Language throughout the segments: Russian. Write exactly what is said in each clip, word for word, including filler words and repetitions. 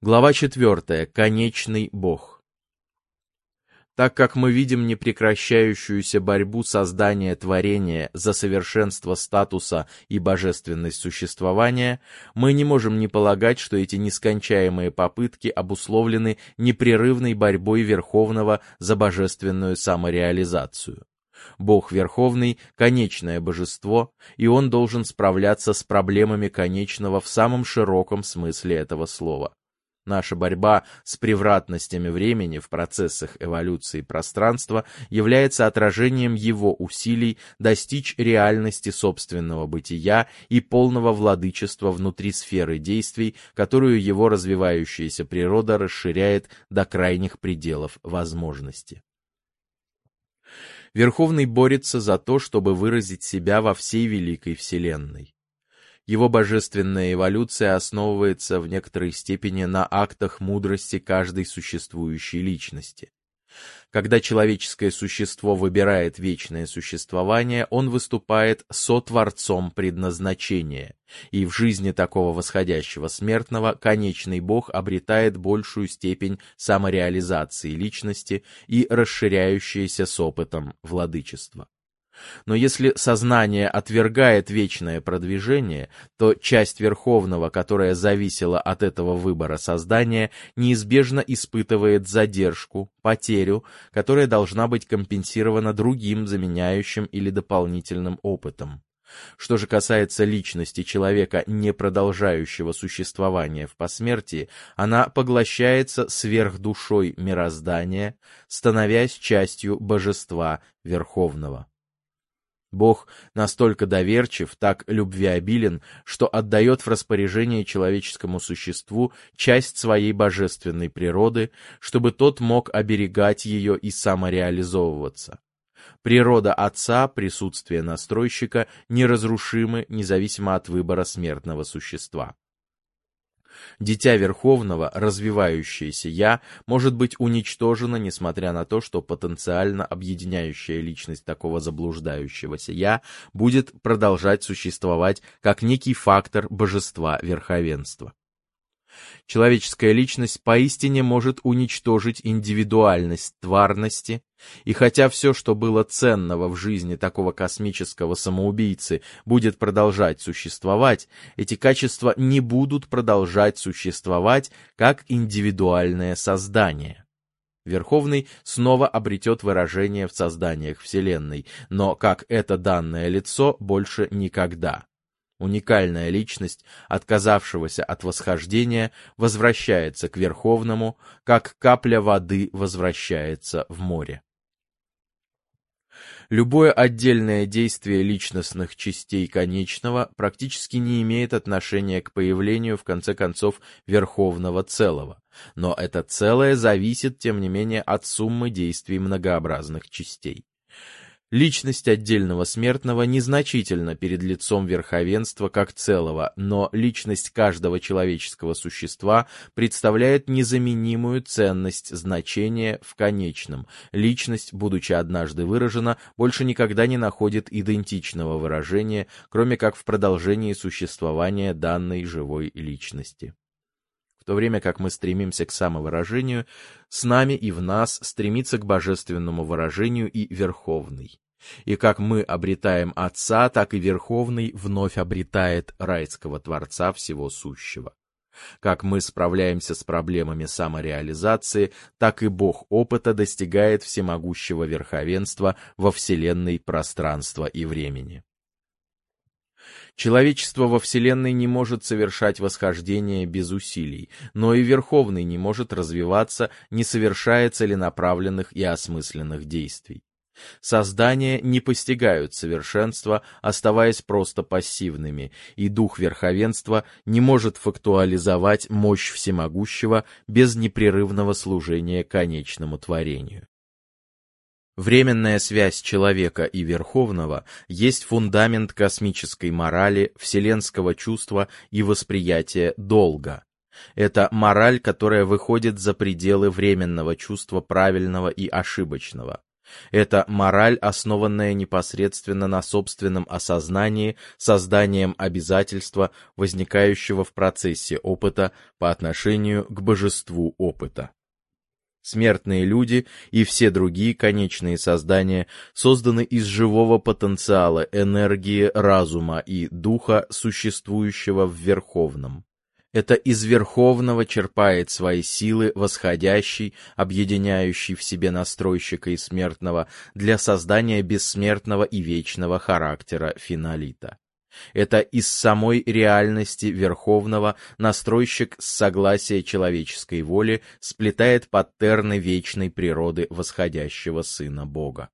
Глава четвертая. Конечный Бог. Так как мы видим непрекращающуюся борьбу создания творения за совершенство статуса и божественность существования, мы не можем не полагать, что эти нескончаемые попытки обусловлены непрерывной борьбой Верховного за божественную самореализацию. Бог Верховный — конечное божество, и Он должен справляться с проблемами конечного в самом широком смысле этого слова. Наша борьба с превратностями времени в процессах эволюции пространства является отражением его усилий достичь реальности собственного бытия и полного владычества внутри сферы действий, которую его развивающаяся природа расширяет до крайних пределов возможности. Верховный борется за то, чтобы выразить себя во всей великой Вселенной. Его божественная эволюция основывается в некоторой степени на актах мудрости каждой существующей личности. Когда человеческое существо выбирает вечное существование, он выступает сотворцом предназначения, и в жизни такого восходящего смертного конечный Бог обретает большую степень самореализации личности и расширяющееся с опытом владычества. Но если сознание отвергает вечное продвижение, то часть Верховного, которая зависела от этого выбора создания, неизбежно испытывает задержку, потерю, которая должна быть компенсирована другим заменяющим или дополнительным опытом. Что же касается личности человека, не продолжающего существование в посмертии, она поглощается сверхдушой мироздания, становясь частью божества Верховного. Бог настолько доверчив, так любвеобилен, что отдает в распоряжение человеческому существу часть своей божественной природы, чтобы тот мог оберегать ее и самореализовываться. Природа Отца, присутствие настройщика неразрушимы, независимо от выбора смертного существа. Дитя Верховного, развивающееся «я», может быть уничтожено, несмотря на то, что потенциально объединяющая личность такого заблуждающегося «я» будет продолжать существовать как некий фактор божества верховенства. Человеческая личность поистине может уничтожить индивидуальность тварности, и хотя все, что было ценного в жизни такого космического самоубийцы, будет продолжать существовать, эти качества не будут продолжать существовать как индивидуальное создание. Верховный снова обретет выражение в созданиях Вселенной, но как это данное лицо больше никогда. Уникальная личность, отказавшегося от восхождения, возвращается к Верховному, как капля воды возвращается в море. Любое отдельное действие личностных частей конечного практически не имеет отношения к появлению, в конце концов, Верховного Целого, но это целое зависит, тем не менее, от суммы действий многообразных частей. Личность отдельного смертного незначительна перед лицом верховенства как целого, но личность каждого человеческого существа представляет незаменимую ценность значения в конечном. Личность, будучи однажды выражена, больше никогда не находит идентичного выражения, кроме как в продолжении существования данной живой личности. В то время как мы стремимся к самовыражению, с нами и в нас стремится к божественному выражению и Верховный. И как мы обретаем Отца, так и Верховный вновь обретает райского Творца всего сущего. Как мы справляемся с проблемами самореализации, так и Бог опыта достигает всемогущего верховенства во вселенной пространства и времени. Человечество во Вселенной не может совершать восхождение без усилий, но и Верховный не может развиваться, не совершая целенаправленных и осмысленных действий. Создания не постигают совершенства, оставаясь просто пассивными, и дух верховенства не может фактуализовать мощь всемогущего без непрерывного служения конечному творению. Временная связь человека и Верховного есть фундамент космической морали, вселенского чувства и восприятия долга. Это мораль, которая выходит за пределы временного чувства правильного и ошибочного. Это мораль, основанная непосредственно на собственном осознании, созданием обязательства, возникающего в процессе опыта по отношению к божеству опыта. Смертные люди и все другие конечные создания созданы из живого потенциала, энергии, разума и духа, существующего в Верховном. Это из Верховного черпает свои силы восходящий, объединяющий в себе настройщика и смертного для создания бессмертного и вечного характера финолита. Это из самой реальности Верховного настройщик с согласия человеческой воли сплетает паттерны вечной природы восходящего Сына Бога.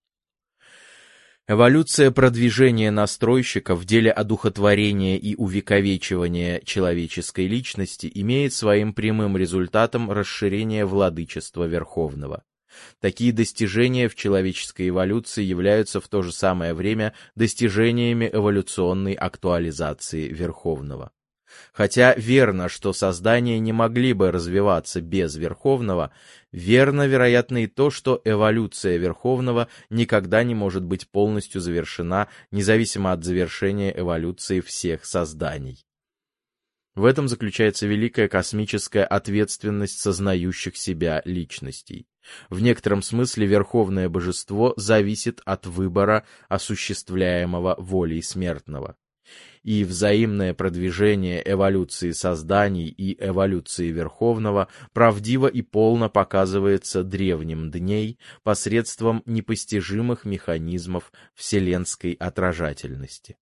Эволюция продвижения настройщика в деле одухотворения и увековечивания человеческой личности имеет своим прямым результатом расширение владычества Верховного. Такие достижения в человеческой эволюции являются в то же самое время достижениями эволюционной актуализации Верховного. Хотя верно, что создания не могли бы развиваться без Верховного, верно, вероятно, и то, что эволюция Верховного никогда не может быть полностью завершена, независимо от завершения эволюции всех созданий. В этом заключается великая космическая ответственность сознающих себя личностей. В некотором смысле Верховное Божество зависит от выбора, осуществляемого волей смертного. И взаимное продвижение эволюции созданий и эволюции Верховного правдиво и полно показывается древним дней посредством непостижимых механизмов вселенской отражательности.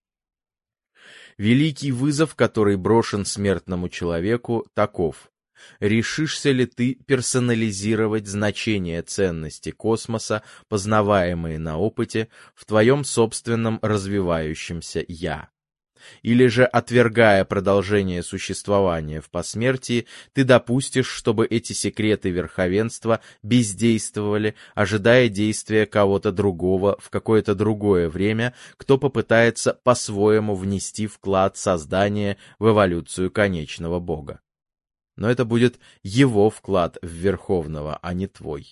Великий вызов, который брошен смертному человеку, таков: решишься ли ты персонализировать значение ценности космоса, познаваемые на опыте, в твоем собственном развивающемся «я»? Или же, отвергая продолжение существования в посмертии, ты допустишь, чтобы эти секреты верховенства бездействовали, ожидая действия кого-то другого в какое-то другое время, кто попытается по-своему внести вклад создания в эволюцию конечного Бога? Но это будет его вклад в Верховного, а не твой.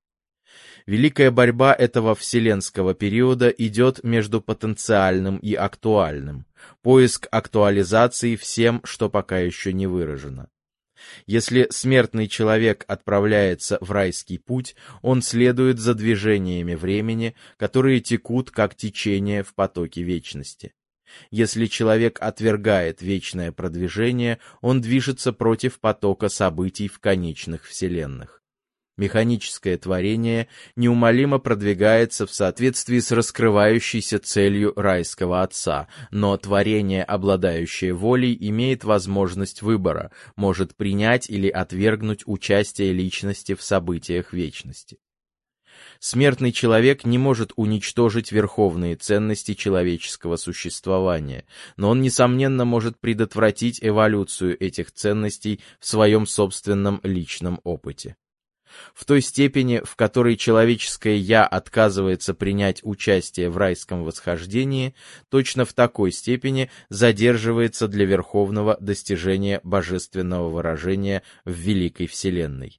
Великая борьба этого вселенского периода идет между потенциальным и актуальным, поиск актуализации всем, что пока еще не выражено. Если смертный человек отправляется в райский путь, он следует за движениями времени, которые текут как течение в потоке вечности. Если человек отвергает вечное продвижение, он движется против потока событий в конечных вселенных. Механическое творение неумолимо продвигается в соответствии с раскрывающейся целью райского Отца, но творение, обладающее волей, имеет возможность выбора, может принять или отвергнуть участие личности в событиях вечности. Смертный человек не может уничтожить верховные ценности человеческого существования, но он, несомненно, может предотвратить эволюцию этих ценностей в своем собственном личном опыте. В той степени, в которой человеческое «я» отказывается принять участие в райском восхождении, точно в такой степени задерживается для Верховного достижение божественного выражения в великой Вселенной.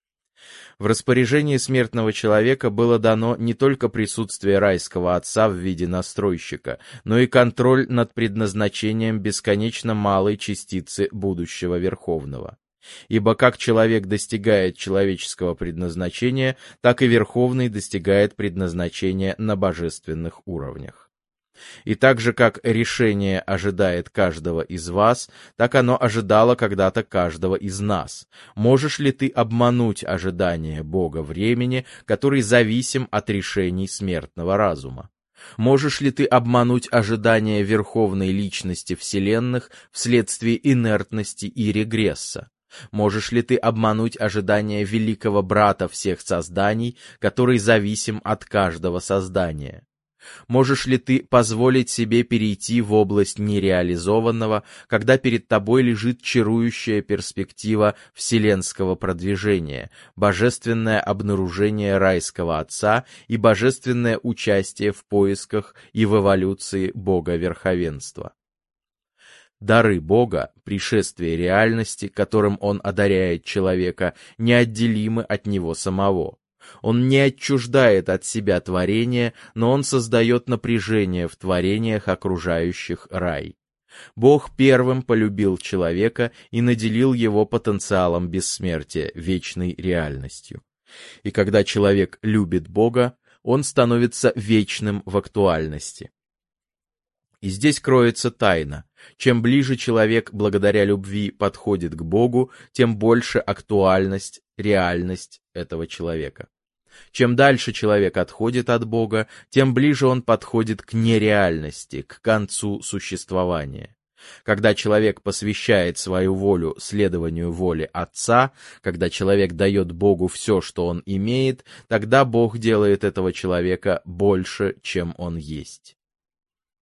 В распоряжении смертного человека было дано не только присутствие райского Отца в виде настройщика, но и контроль над предназначением бесконечно малой частицы будущего Верховного. Ибо как человек достигает человеческого предназначения, так и Верховный достигает предназначения на божественных уровнях. И так же, как решение ожидает каждого из вас, так оно ожидало когда-то каждого из нас. Можешь ли ты обмануть ожидание Бога времени, который зависим от решений смертного разума? Можешь ли ты обмануть ожидания Верховной Личности Вселенных вследствие инертности и регресса? Можешь ли ты обмануть ожидания великого брата всех созданий, который зависим от каждого создания? Можешь ли ты позволить себе перейти в область нереализованного, когда перед тобой лежит чарующая перспектива вселенского продвижения, божественное обнаружение райского Отца и божественное участие в поисках и в эволюции Бога Верховенства? Дары Бога, пришествие реальности, которым Он одаряет человека, неотделимы от Него самого. Он не отчуждает от себя творение, но он создает напряжение в творениях, окружающих рай. Бог первым полюбил человека и наделил его потенциалом бессмертия, вечной реальностью. И когда человек любит Бога, он становится вечным в актуальности. И здесь кроется тайна. Чем ближе человек благодаря любви подходит к Богу, тем больше актуальность, реальность этого человека. Чем дальше человек отходит от Бога, тем ближе он подходит к нереальности, к концу существования. Когда человек посвящает свою волю следованию воле Отца, когда человек дает Богу все, что он имеет, тогда Бог делает этого человека больше, чем он есть.